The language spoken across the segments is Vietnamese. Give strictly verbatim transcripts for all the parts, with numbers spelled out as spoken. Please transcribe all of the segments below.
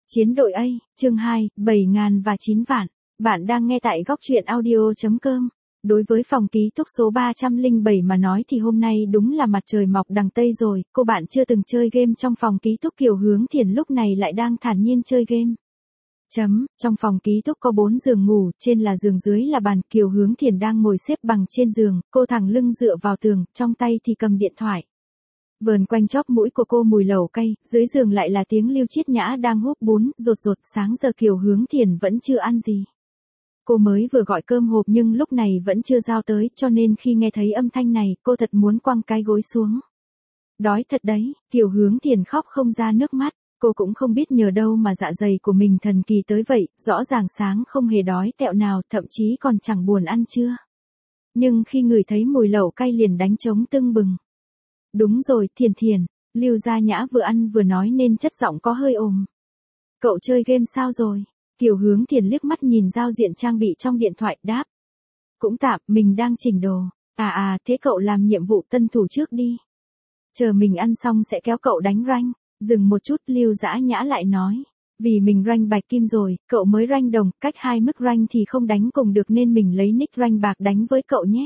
Chiến đội A, chương hai, bảy ngàn và chín vạn. Bạn đang nghe tại góc truyện audio.com. Đối với phòng ký túc số ba trăm lẻ bảy mà nói thì hôm nay đúng là mặt trời mọc đằng Tây rồi, cô bạn chưa từng chơi game trong phòng ký túc Kiều Hướng Thiền lúc này lại đang thản nhiên chơi game. Chấm, trong phòng ký túc có bốn giường ngủ, trên là giường dưới là bàn, Kiều Hướng Thiền đang ngồi xếp bằng trên giường, cô thẳng lưng dựa vào tường, trong tay thì cầm điện thoại. Vờn quanh chóp mũi của cô mùi lẩu cay, dưới giường lại là tiếng Lưu Chiết Nhã đang húp bún, rột rột, sáng giờ Kiều Hướng Thiền vẫn chưa ăn gì. Cô mới vừa gọi cơm hộp nhưng lúc này vẫn chưa giao tới, cho nên khi nghe thấy âm thanh này, cô thật muốn quăng cái gối xuống. Đói thật đấy, Kiều Hướng Thiền khóc không ra nước mắt, cô cũng không biết nhờ đâu mà dạ dày của mình thần kỳ tới vậy, rõ ràng sáng không hề đói tẹo nào, thậm chí còn chẳng buồn ăn trưa. Nhưng khi ngửi thấy mùi lẩu cay liền đánh trống tưng bừng. Đúng rồi, Thiền Thiền, Lưu Gia Nhã vừa ăn vừa nói nên chất giọng có hơi ồm. Cậu chơi game sao rồi? Kiều Hướng Thiền liếc mắt nhìn giao diện trang bị trong điện thoại, đáp. Cũng tạm, mình đang chỉnh đồ. À à, thế cậu làm nhiệm vụ tân thủ trước đi. Chờ mình ăn xong sẽ kéo cậu đánh rank. Dừng một chút, Lưu Gia Nhã lại nói. Vì mình rank bạch kim rồi, cậu mới rank đồng, cách hai mức rank thì không đánh cùng được nên mình lấy nick rank bạc đánh với cậu nhé.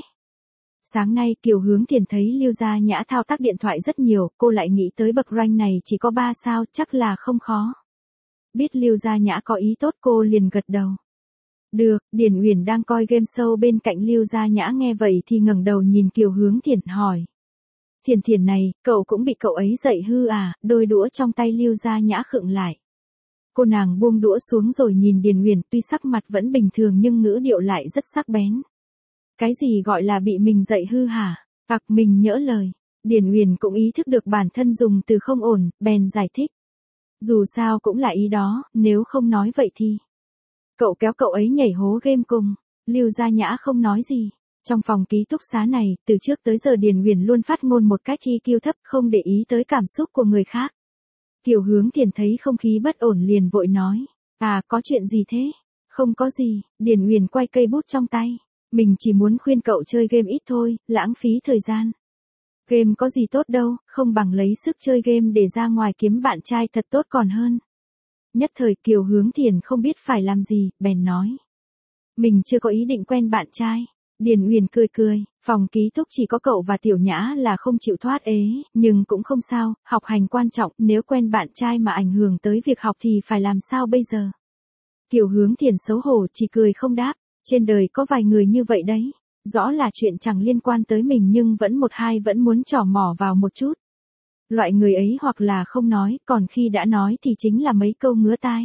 Sáng nay Kiều Hướng Thiền thấy Lưu Gia Nhã thao tác điện thoại rất nhiều, cô lại nghĩ tới bậc rank này chỉ có ba sao, chắc là không khó. Biết Lưu Gia Nhã có ý tốt cô liền gật đầu. Được, Điền Uyển đang coi game show bên cạnh Lưu Gia Nhã nghe vậy thì ngẩng đầu nhìn Kiều Hướng Thiền hỏi. Thiền Thiền này, cậu cũng bị cậu ấy dạy hư à? Đôi đũa trong tay Lưu Gia Nhã khựng lại. Cô nàng buông đũa xuống rồi nhìn Điền Uyển, tuy sắc mặt vẫn bình thường nhưng ngữ điệu lại rất sắc bén. Cái gì gọi là bị mình dạy hư hả? Hoặc mình nhỡ lời. Điền Uyển cũng ý thức được bản thân dùng từ không ổn, bèn giải thích. Dù sao cũng là ý đó, nếu không nói vậy thì. Cậu kéo cậu ấy nhảy hố game cùng. Lưu Gia Nhã không nói gì. Trong phòng ký túc xá này, từ trước tới giờ Điền Uyển luôn phát ngôn một cách i kiu thấp, không để ý tới cảm xúc của người khác. Kiều Hướng Thiền thấy không khí bất ổn liền vội nói. À, có chuyện gì thế? Không có gì, Điền Uyển quay cây bút trong tay. Mình chỉ muốn khuyên cậu chơi game ít thôi, lãng phí thời gian. Game có gì tốt đâu, không bằng lấy sức chơi game để ra ngoài kiếm bạn trai thật tốt còn hơn. Nhất thời Kiều Hướng Thiền không biết phải làm gì, bèn nói. Mình chưa có ý định quen bạn trai. Điền Uyển cười cười, phòng ký túc chỉ có cậu và Tiểu Nhã là không chịu thoát ế, nhưng cũng không sao, học hành quan trọng, nếu quen bạn trai mà ảnh hưởng tới việc học thì phải làm sao bây giờ. Kiều Hướng Thiền xấu hổ chỉ cười không đáp. Trên đời có vài người như vậy đấy, rõ là chuyện chẳng liên quan tới mình nhưng vẫn một hai vẫn muốn trỏ mỏ vào một chút. Loại người ấy hoặc là không nói, còn khi đã nói thì chính là mấy câu ngứa tai.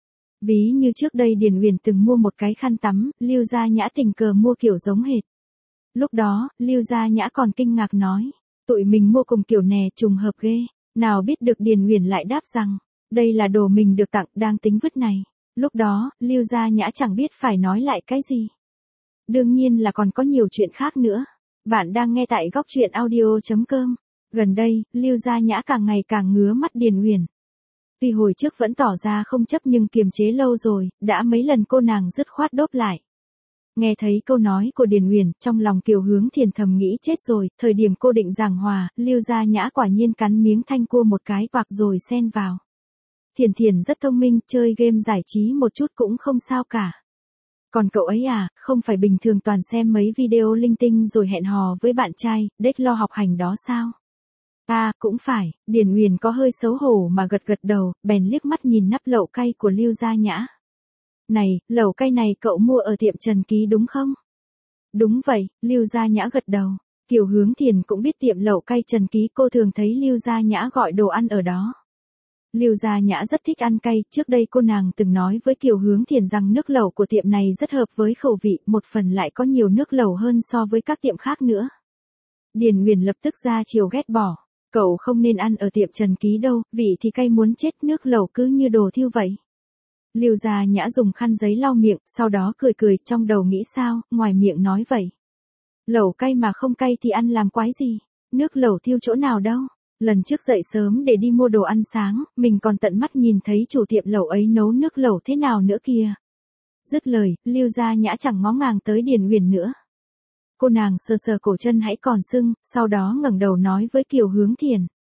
Ví như trước đây Điền Uyển từng mua một cái khăn tắm, Lưu Gia Nhã tình cờ mua kiểu giống hệt. Lúc đó, Lưu Gia Nhã còn kinh ngạc nói, tụi mình mua cùng kiểu nè trùng hợp ghê, nào biết được Điền Uyển lại đáp rằng, đây là đồ mình được tặng đang tính vứt này. Lúc đó, Lưu Gia Nhã chẳng biết phải nói lại cái gì. Đương nhiên là còn có nhiều chuyện khác nữa. Bạn đang nghe tại góc truyện audio.com. Gần đây, Lưu Gia Nhã càng ngày càng ngứa mắt Điền Uyển. Tuy hồi trước vẫn tỏ ra không chấp nhưng kiềm chế lâu rồi, đã mấy lần cô nàng dứt khoát đốp lại. Nghe thấy câu nói của Điền Uyển, trong lòng Kiều Hướng Thiền thầm nghĩ chết rồi, thời điểm cô định giảng hòa, Lưu Gia Nhã quả nhiên cắn miếng thanh cua một cái quạc rồi xen vào. Thiền Thiền rất thông minh, chơi game giải trí một chút cũng không sao cả. Còn cậu ấy à, không phải bình thường toàn xem mấy video linh tinh rồi hẹn hò với bạn trai, đếch lo học hành đó sao? À, cũng phải, Điền Uyển có hơi xấu hổ mà gật gật đầu, bèn liếc mắt nhìn nắp lẩu cay của Lưu Gia Nhã. Này, lẩu cay này cậu mua ở tiệm Trần Ký đúng không? Đúng vậy, Lưu Gia Nhã gật đầu. Kiều Hướng Thiền cũng biết tiệm lẩu cay Trần Ký, cô thường thấy Lưu Gia Nhã gọi đồ ăn ở đó. Lưu Gia Nhã rất thích ăn cay, trước đây cô nàng từng nói với Kiều Hướng Thiền rằng nước lẩu của tiệm này rất hợp với khẩu vị, một phần lại có nhiều nước lẩu hơn so với các tiệm khác nữa. Điền Uyển lập tức ra chiều ghét bỏ, cậu không nên ăn ở tiệm Trần Ký đâu, vị thì cay muốn chết, nước lẩu cứ như đồ thiêu vậy. Lưu Gia Nhã dùng khăn giấy lau miệng, sau đó cười cười, trong đầu nghĩ sao, ngoài miệng nói vậy. Lẩu cay mà không cay thì ăn làm quái gì, nước lẩu thiêu chỗ nào đâu. Lần trước dậy sớm để đi mua đồ ăn sáng, mình còn tận mắt nhìn thấy chủ tiệm lẩu ấy nấu nước lẩu thế nào nữa kìa. Dứt lời, Lưu Gia Nhã chẳng ngó ngàng tới Điền Uyển nữa. Cô nàng sờ sờ cổ chân hãy còn sưng, sau đó ngẩng đầu nói với Kiều Hướng Thiền.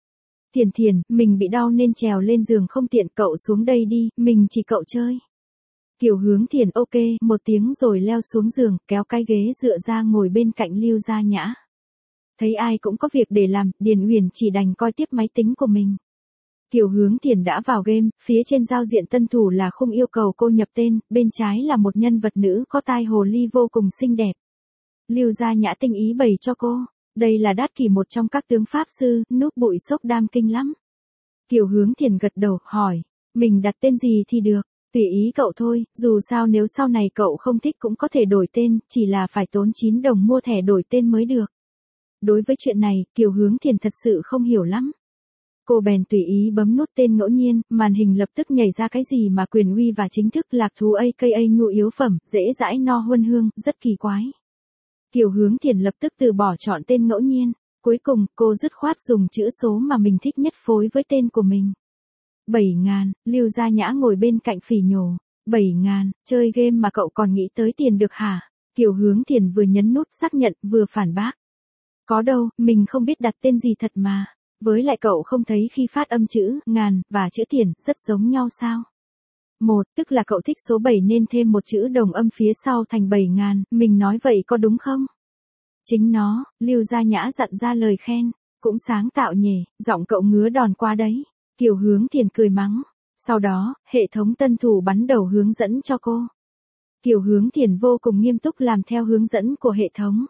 Thiền Thiền, mình bị đau nên trèo lên giường không tiện, cậu xuống đây đi, mình chỉ cậu chơi. Kiều Hướng Thiền ok, một tiếng rồi leo xuống giường, kéo cái ghế dựa ra ngồi bên cạnh Lưu Gia Nhã. Thấy ai cũng có việc để làm, Điền Uyển chỉ đành coi tiếp máy tính của mình. Kiều Hướng Thiền đã vào game, phía trên giao diện tân thủ là khung yêu cầu cô nhập tên, bên trái là một nhân vật nữ có tai hồ ly vô cùng xinh đẹp. Lưu Gia Nhã tinh ý bày cho cô, đây là Đát Kỷ, một trong các tướng pháp sư, núp bụi sốc đam kinh lắm. Kiều Hướng Thiền gật đầu, hỏi, mình đặt tên gì thì được, tùy ý cậu thôi, dù sao nếu sau này cậu không thích cũng có thể đổi tên, chỉ là phải tốn chín đồng mua thẻ đổi tên mới được. Đối với chuyện này, Kiều Hướng Thiền thật sự không hiểu lắm. Cô bèn tùy ý bấm nút tên ngẫu nhiên, màn hình lập tức nhảy ra cái gì mà quyền uy và chính thức lạc thú a ca a nhu yếu phẩm, dễ dãi no huân hương, rất kỳ quái. Kiều Hướng Thiền lập tức từ bỏ chọn tên ngẫu nhiên, cuối cùng cô dứt khoát dùng chữ số mà mình thích nhất phối với tên của mình. bảy ngàn, Lưu Gia Nhã ngồi bên cạnh phỉ nhổ, bảy ngàn, chơi game mà cậu còn nghĩ tới tiền được hả? Kiều Hướng Thiền vừa nhấn nút xác nhận vừa phản bác. Có đâu, mình không biết đặt tên gì thật mà. Với lại cậu không thấy khi phát âm chữ ngàn và chữ tiền rất giống nhau sao? Một, tức là cậu thích số bảy nên thêm một chữ đồng âm phía sau thành bảy ngàn, mình nói vậy có đúng không? Chính nó, Lưu Gia Nhã dặn ra lời khen, cũng sáng tạo nhỉ, giọng cậu ngứa đòn qua đấy. Kiều Hướng Thiền cười mắng. Sau đó, hệ thống tân thủ bắn đầu hướng dẫn cho cô. Kiều Hướng Thiền vô cùng nghiêm túc làm theo hướng dẫn của hệ thống.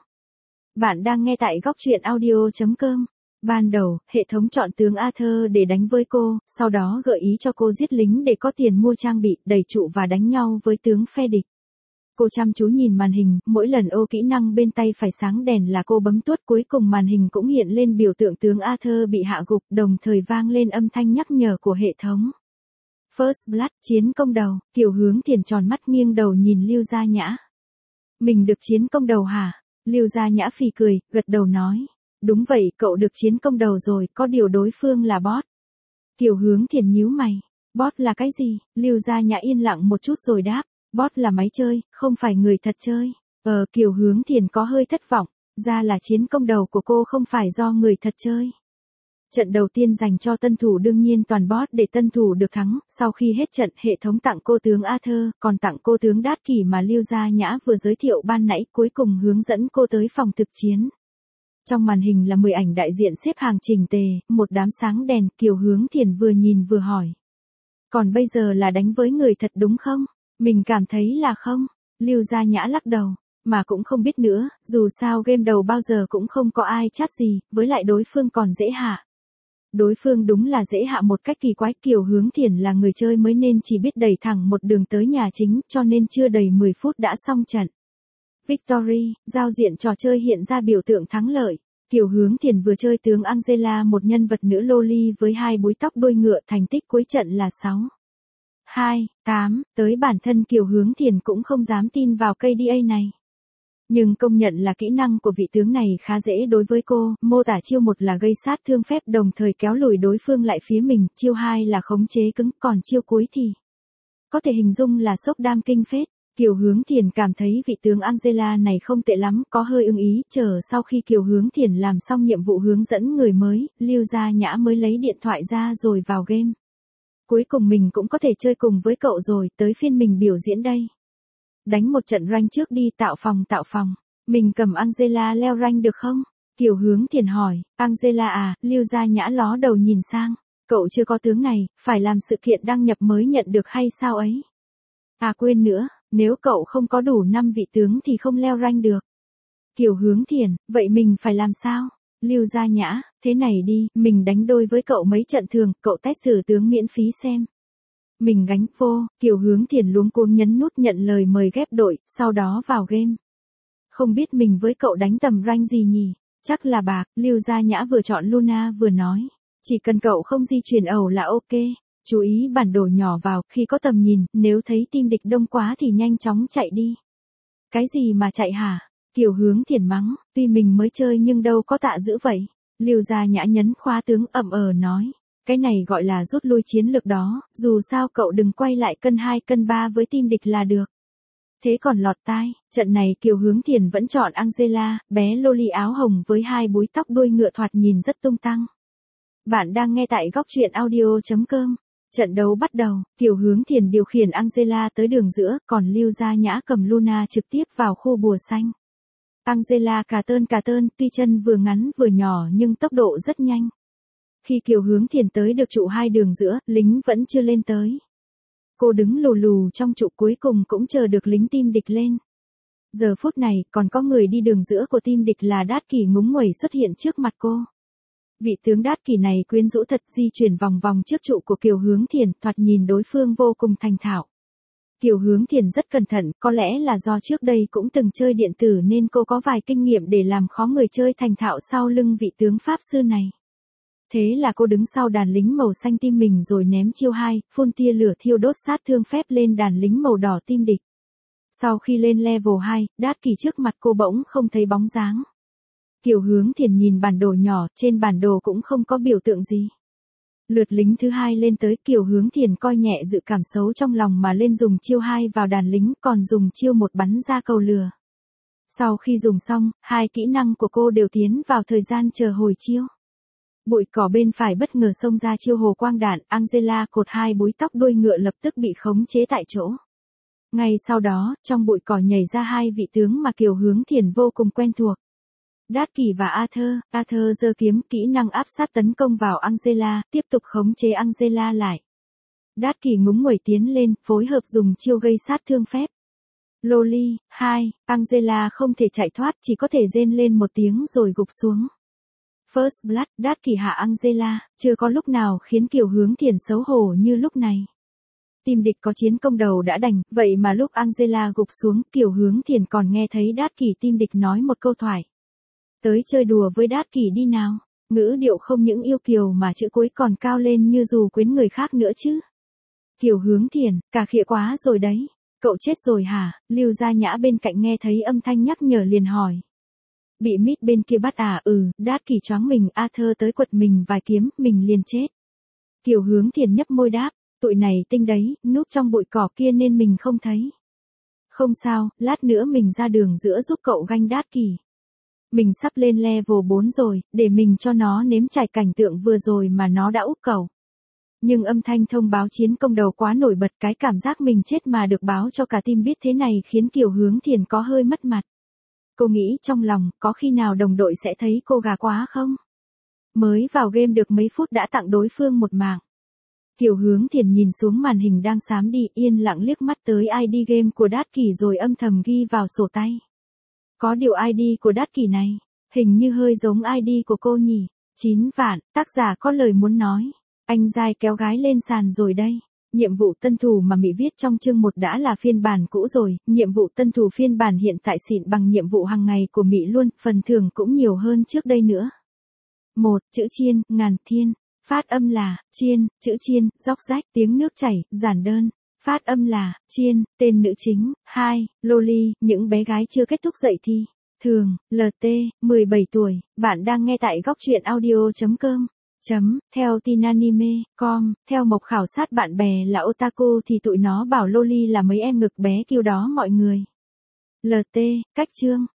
Bạn đang nghe tại góc truyện audio chấm com. Ban đầu, hệ thống chọn tướng Arthur để đánh với cô, sau đó gợi ý cho cô giết lính để có tiền mua trang bị, đẩy trụ và đánh nhau với tướng phe địch. Cô chăm chú nhìn màn hình, mỗi lần ô kỹ năng bên tay phải sáng đèn là cô bấm tuốt, cuối cùng màn hình cũng hiện lên biểu tượng tướng Arthur bị hạ gục, đồng thời vang lên âm thanh nhắc nhở của hệ thống. First Blood, chiến công đầu, Kiều Hướng Thiền tròn mắt nghiêng đầu nhìn Lưu Gia Nhã. Mình được chiến công đầu hả? Lưu Gia Nhã phì cười, gật đầu nói. Đúng vậy, cậu được chiến công đầu rồi, có điều đối phương là bot. Kiều Hướng Thiền nhíu mày. Bot là cái gì? Lưu Gia Nhã yên lặng một chút rồi đáp. Bot là máy chơi, không phải người thật chơi. Ờ, Kiều Hướng Thiền có hơi thất vọng. Ra là chiến công đầu của cô không phải do người thật chơi. Trận đầu tiên dành cho tân thủ đương nhiên toàn bot để tân thủ được thắng. Sau khi hết trận, hệ thống tặng cô tướng Arthur, còn tặng cô tướng Đát Kỷ mà Lưu Gia Nhã vừa giới thiệu ban nãy, cuối cùng hướng dẫn cô tới phòng thực chiến. Trong màn hình là mười ảnh đại diện xếp hàng chỉnh tề, một đám sáng đèn, Kiều Hướng Thiền vừa nhìn vừa hỏi. Còn bây giờ là đánh với người thật đúng không? Mình cảm thấy là không. Lưu Gia Nhã lắc đầu, mà cũng không biết nữa, dù sao game đầu bao giờ cũng không có ai chat gì, với lại đối phương còn dễ hạ. Đối phương đúng là dễ hạ một cách kỳ quái, Kiều Hướng Thiền là người chơi mới nên chỉ biết đẩy thẳng một đường tới nhà chính, cho nên chưa đầy mười phút đã xong trận. Victory, giao diện trò chơi hiện ra biểu tượng thắng lợi. Kiều Hướng Thiền vừa chơi tướng Angela, một nhân vật nữ loli với hai búi tóc đuôi ngựa, thành tích cuối trận là sáu. hai, tám, tới bản thân Kiều Hướng Thiền cũng không dám tin vào ca đê a này. Nhưng công nhận là kỹ năng của vị tướng này khá dễ đối với cô, mô tả chiêu một là gây sát thương phép đồng thời kéo lùi đối phương lại phía mình, chiêu hai là khống chế cứng, còn chiêu cuối thì có thể hình dung là sốc đam kinh phết. Kiều Hướng Thiền cảm thấy vị tướng Angela này không tệ lắm, có hơi ưng ý, chờ sau khi Kiều Hướng Thiền làm xong nhiệm vụ hướng dẫn người mới, Lưu Gia Nhã mới lấy điện thoại ra rồi vào game. Cuối cùng mình cũng có thể chơi cùng với cậu rồi, tới phiên mình biểu diễn đây. Đánh một trận rank trước đi, tạo phòng tạo phòng. Mình cầm Angela leo rank được không? Kiều Hướng Thiền hỏi. Angela à, Lưu Gia Nhã ló đầu nhìn sang. Cậu chưa có tướng này, phải làm sự kiện đăng nhập mới nhận được hay sao ấy? À quên nữa, nếu cậu không có đủ năm vị tướng thì không leo rank được. Kiều Hướng Thiền, vậy mình phải làm sao? Lưu Gia Nhã, thế này đi, mình đánh đôi với cậu mấy trận thường, cậu test thử tướng miễn phí xem. Mình gánh vô, Kiều Hướng Thiền luống cuống nhấn nút nhận lời mời ghép đội, sau đó vào game. Không biết mình với cậu đánh tầm rank gì nhỉ? Chắc là bạc, Lưu Gia Nhã vừa chọn Luna vừa nói. Chỉ cần cậu không di chuyển ẩu là ok. Chú ý bản đồ nhỏ vào, khi có tầm nhìn, nếu thấy team địch đông quá thì nhanh chóng chạy đi. Cái gì mà chạy hả? Kiều Hướng Thiền mắng, tuy mình mới chơi nhưng đâu có tạ dữ vậy. Lưu Gia Nhã nhấn khóa tướng ậm ờ nói. Cái này gọi là rút lui chiến lược đó, dù sao cậu đừng quay lại cân hai cân ba với team địch là được. Thế còn lọt tai, trận này Kiều Hướng Thiền vẫn chọn Angela, bé loli áo hồng với hai búi tóc đuôi ngựa thoạt nhìn rất tung tăng. Bạn đang nghe tại góc truyện audio chấm com. Trận đấu bắt đầu, Kiều Hướng Thiền điều khiển Angela tới đường giữa, còn Lưu Gia Nhã cầm Luna trực tiếp vào khu bùa xanh. Angela cà tơn cà tơn, tuy chân vừa ngắn vừa nhỏ nhưng tốc độ rất nhanh. Khi Kiều Hướng Thiền tới được trụ hai đường giữa, lính vẫn chưa lên tới. Cô đứng lù lù trong trụ, cuối cùng cũng chờ được lính team địch lên. Giờ phút này, còn có người đi đường giữa của team địch là Đát Kỷ ngúng nguẩy xuất hiện trước mặt cô. Vị tướng Đát Kỷ này quyến rũ thật, di chuyển vòng vòng trước trụ của Kiều Hướng Thiền, thoạt nhìn đối phương vô cùng thành thạo. Kiều Hướng Thiền rất cẩn thận, có lẽ là do trước đây cũng từng chơi điện tử nên cô có vài kinh nghiệm để làm khó người chơi thành thạo sau lưng vị tướng Pháp Sư này. Thế là cô đứng sau đàn lính màu xanh team mình rồi ném chiêu hai, phun tia lửa thiêu đốt sát thương phép lên đàn lính màu đỏ team địch. Sau khi lên level hai, Đát Kỷ trước mặt cô bỗng không thấy bóng dáng. Kiều Hướng Thiền nhìn bản đồ nhỏ, trên bản đồ cũng không có biểu tượng gì. Lượt lính thứ hai lên tới, Kiều Hướng Thiền coi nhẹ dự cảm xấu trong lòng mà lên dùng chiêu hai vào đàn lính, còn dùng chiêu một bắn ra cầu lửa. Sau khi dùng xong, hai kỹ năng của cô đều tiến vào thời gian chờ hồi chiêu. Bụi cỏ bên phải bất ngờ xông ra chiêu hồ quang đạn, Angela cột hai búi tóc đuôi ngựa lập tức bị khống chế tại chỗ. Ngay sau đó, trong bụi cỏ nhảy ra hai vị tướng mà Kiều Hướng Thiền vô cùng quen thuộc. Đát Kỷ và Arthur, Arthur giơ kiếm, kỹ năng áp sát tấn công vào Angela, tiếp tục khống chế Angela lại. Đát Kỷ ngúng nguẩy tiến lên, phối hợp dùng chiêu gây sát thương phép. Loli, hai, Angela không thể chạy thoát, chỉ có thể rên lên một tiếng rồi gục xuống. First Blood, Đát Kỷ hạ Angela, chưa có lúc nào khiến Kiều Hướng Thiền xấu hổ như lúc này. Team địch có chiến công đầu đã đành, vậy mà lúc Angela gục xuống, Kiều Hướng Thiền còn nghe thấy Đát Kỷ team địch nói một câu thoại. Tới chơi đùa với Đát Kỷ đi nào. Ngữ điệu không những yêu kiều mà chữ cuối còn cao lên như dù quyến người khác nữa chứ. Kiều Hướng Thiền, cà khịa quá rồi đấy. Cậu chết rồi hả? Lưu Gia Nhã bên cạnh nghe thấy âm thanh nhắc nhở liền hỏi. Bị mít bên kia bắt à? Ừ, Đát Kỷ choáng mình, Arthur tới quật mình vài kiếm, mình liền chết. Kiều Hướng Thiền nhấp môi đáp, tụi này tinh đấy, núp trong bụi cỏ kia nên mình không thấy. Không sao, lát nữa mình ra đường giữa giúp cậu ganh Đát Kỷ. Mình sắp lên level bốn rồi, để mình cho nó nếm trải cảnh tượng vừa rồi mà nó đã úp cầu. Nhưng âm thanh thông báo chiến công đầu quá nổi bật, cái cảm giác mình chết mà được báo cho cả team biết thế này khiến Kiều Hướng Thiền có hơi mất mặt. Cô nghĩ trong lòng, có khi nào đồng đội sẽ thấy cô gà quá không? Mới vào game được mấy phút đã tặng đối phương một mạng. Kiều Hướng Thiền nhìn xuống màn hình đang xám đi, yên lặng liếc mắt tới i đê game của Đát Kỷ rồi âm thầm ghi vào sổ tay. Có điều i đê của Đát Kỷ này, hình như hơi giống i đê của cô nhỉ. chín vạn, tác giả có lời muốn nói. Anh dai kéo gái lên sàn rồi đây. Nhiệm vụ tân thủ mà Mị viết trong chương một đã là phiên bản cũ rồi, nhiệm vụ tân thủ phiên bản hiện tại xịn bằng nhiệm vụ hàng ngày của Mị luôn, phần thưởng cũng nhiều hơn trước đây nữa. một. Chữ chiên, ngàn thiên. Phát âm là, chiên, chữ chiên, róc rách, tiếng nước chảy, giản đơn. Phát âm là, chiên, tên nữ chính. hai. Loli, những bé gái chưa kết thúc dậy thi. Thường, lờ tê, mười bảy tuổi, bạn đang nghe tại góc truyện audio chấm com. Chấm, theo tin anime, com, theo mộc khảo sát bạn bè là otaku thì tụi nó bảo Loli là mấy em ngực bé kêu đó mọi người. lờ tê, cách chương.